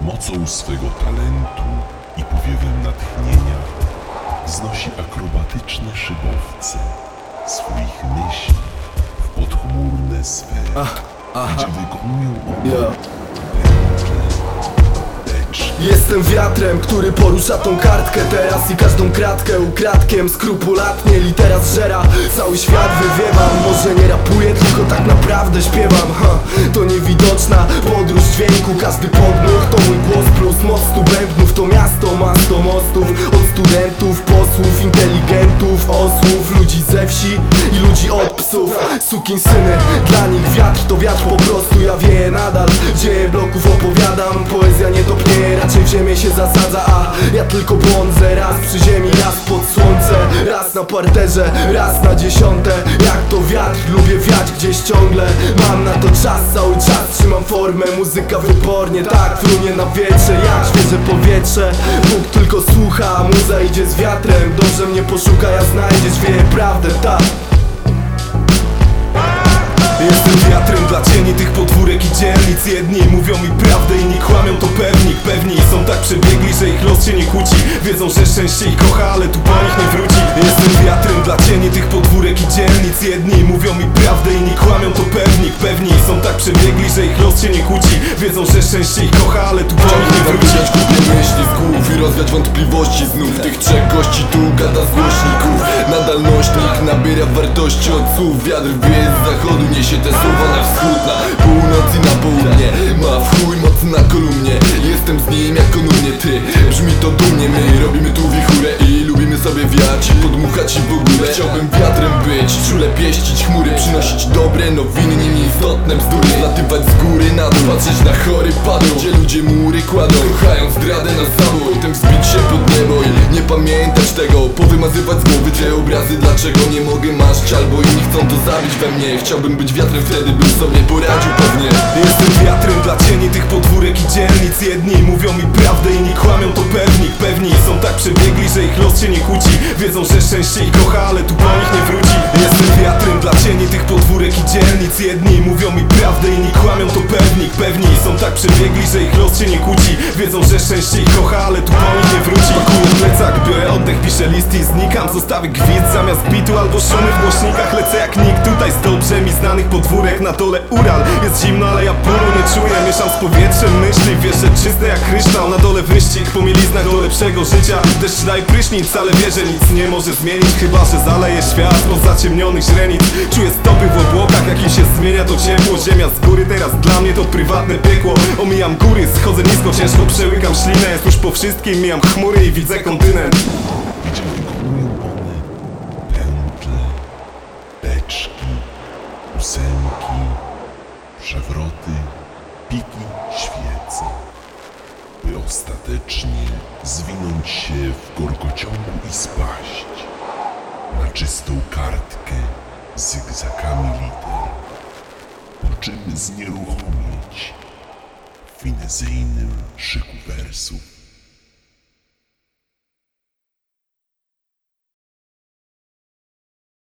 Mocą swego talentu i powiewem natchnienia wznosi akrobatyczne szybowce swoich myśli w podchmurne sfery, gdzie wykonują one Jestem wiatrem, który porusza tą kartkę teraz i każdą kratkę ukradkiem skrupulatnie litera zżera. Cały świat wywiewam, może nie rapuję, tylko tak naprawdę śpiewam. To niewidoczna podróż dźwięku, każdy podmuch to mój głos plus moc studentów. To miasto, masto mostów, od studentów, posłów, inteligentów, osłów, ludzi ze wsi i ludzi od psów. Sukinsyny, dla nich wiatr to wiatr po prostu, ja wieję nadal. Dzieje bloków opowiadam, poezja nie topnieje, raczej w ziemię się zasadza, a ja tylko błądzę. Raz przy ziemi, raz pod słońce, raz na parterze, raz na dziesiąte. Jak to wiatr, lubię wiać gdzieś ciągle. Mam na to czas, cały czas trzymam formę. Muzyka wybornie, tak frunie na wietrze, jak świeże powietrze. Bóg tylko słucha, a muza idzie z wiatrem. Dobrze mnie poszuka, ja znajdziesz, wieje prawdę, tak. Jestem wiatrem dla cieni tych podwórek i dzielnic. Jedni mówią mi prawdę, inni kłamią, to pewni są tak przebiegli, że ich los się nie kłóci. Wiedzą, że szczęście ich kocha, ale tu po nich nie wróci. Jestem wiatrem dla cieni tych podwórek i dzielnic. Jedni mówią mi prawdę, inni kłamią, to pewni są tak przebiegli, że ich los się nie kłóci. Wiedzą, że szczęście ich kocha, ale tu po nich nie wróci. Chciałbym kupię myśli z głów i rozwiać wątpliwości znów. Tych trzech gości tu gada z głośników. Nadal nośnik nabiera wartości od słów. Wiatr wieje z zachodu, niesie te słowa na wschód, na północ i na południe. Ma w chuj moc na kolumnie. Jestem z nim jak kolumnie ty. Brzmi to dumnie, my robimy tu wichurę i lubimy sobie wiać, podmuchać i w ogóle. Chciałbym wiatrem być, czule pieścić chmury, przynosić dobre nowiny, nieistotne bzdury. Zlatywać z góry na dół, patrzeć na chory padł, gdzie ludzie mury kładą, kochają zdradę na zabój. Potem wzbić się pod niebo i nie pamiętać tego, powymazywać z głowy te obrazy. Dlaczego nie mogę marzyć, albo inni chcą to zabić we mnie. Chciałbym być wiatrem, wtedy bym sobie poradził pewnie. Jestem wiatrem dla cieni tych podwórek i dzielnic. Jedni mówią mi prawdę, inni kłamią, to pewni są tak przebiegli, że ich los się nie kłóci. Wiedzą, że szczęście ich kocha, ale tu po nich nie wróci. Jestem wiatrem dla cieni tych podwórek i dzielnic. Jedni mówią mi prawdę, inni kłamią, to pewni są tak przebiegli, że ich los się nie kłóci. Wiedzą, że szczęście ich kocha, ale tu po nich nie wróci. Pakuję plecak, biorę oddech, piszę listy i znikam. Zostawię gwizd zamiast bitu albo szumy w głośnikach. Lecę jak nikt tutaj z dobrze mi znanych podwórek. Na dole Ural, jest zimno, ale ja bólu nie czuję. Mieszam z powietrzem myśli, wierzę czyste jak kryształ. Na dole wyścig, po mieliznach do lepszego życia. Deszcz daje prysznic, ale wierzę, nic nie może zmienić. Chyba, że zaleje świat po zaciemnionych źrenic. Czuję stopy w obłokach, jak im się zmienia to ciepło. Ziemia z góry, teraz dla mnie to prywatne piekło. Omijam góry, schodzę nisko, ciężko przełykam ślinę. Jest już po wszystkim, mijam chmury i widzę kontynent. gdzie wykonują one pętle, beczki, ósemki, przewroty, piki, świece, by ostatecznie zwinąć się w korkociągu i spaść na czystą kartkę z zygzakami liter, po czym znieruchomieć w finezyjnym szyku wersów.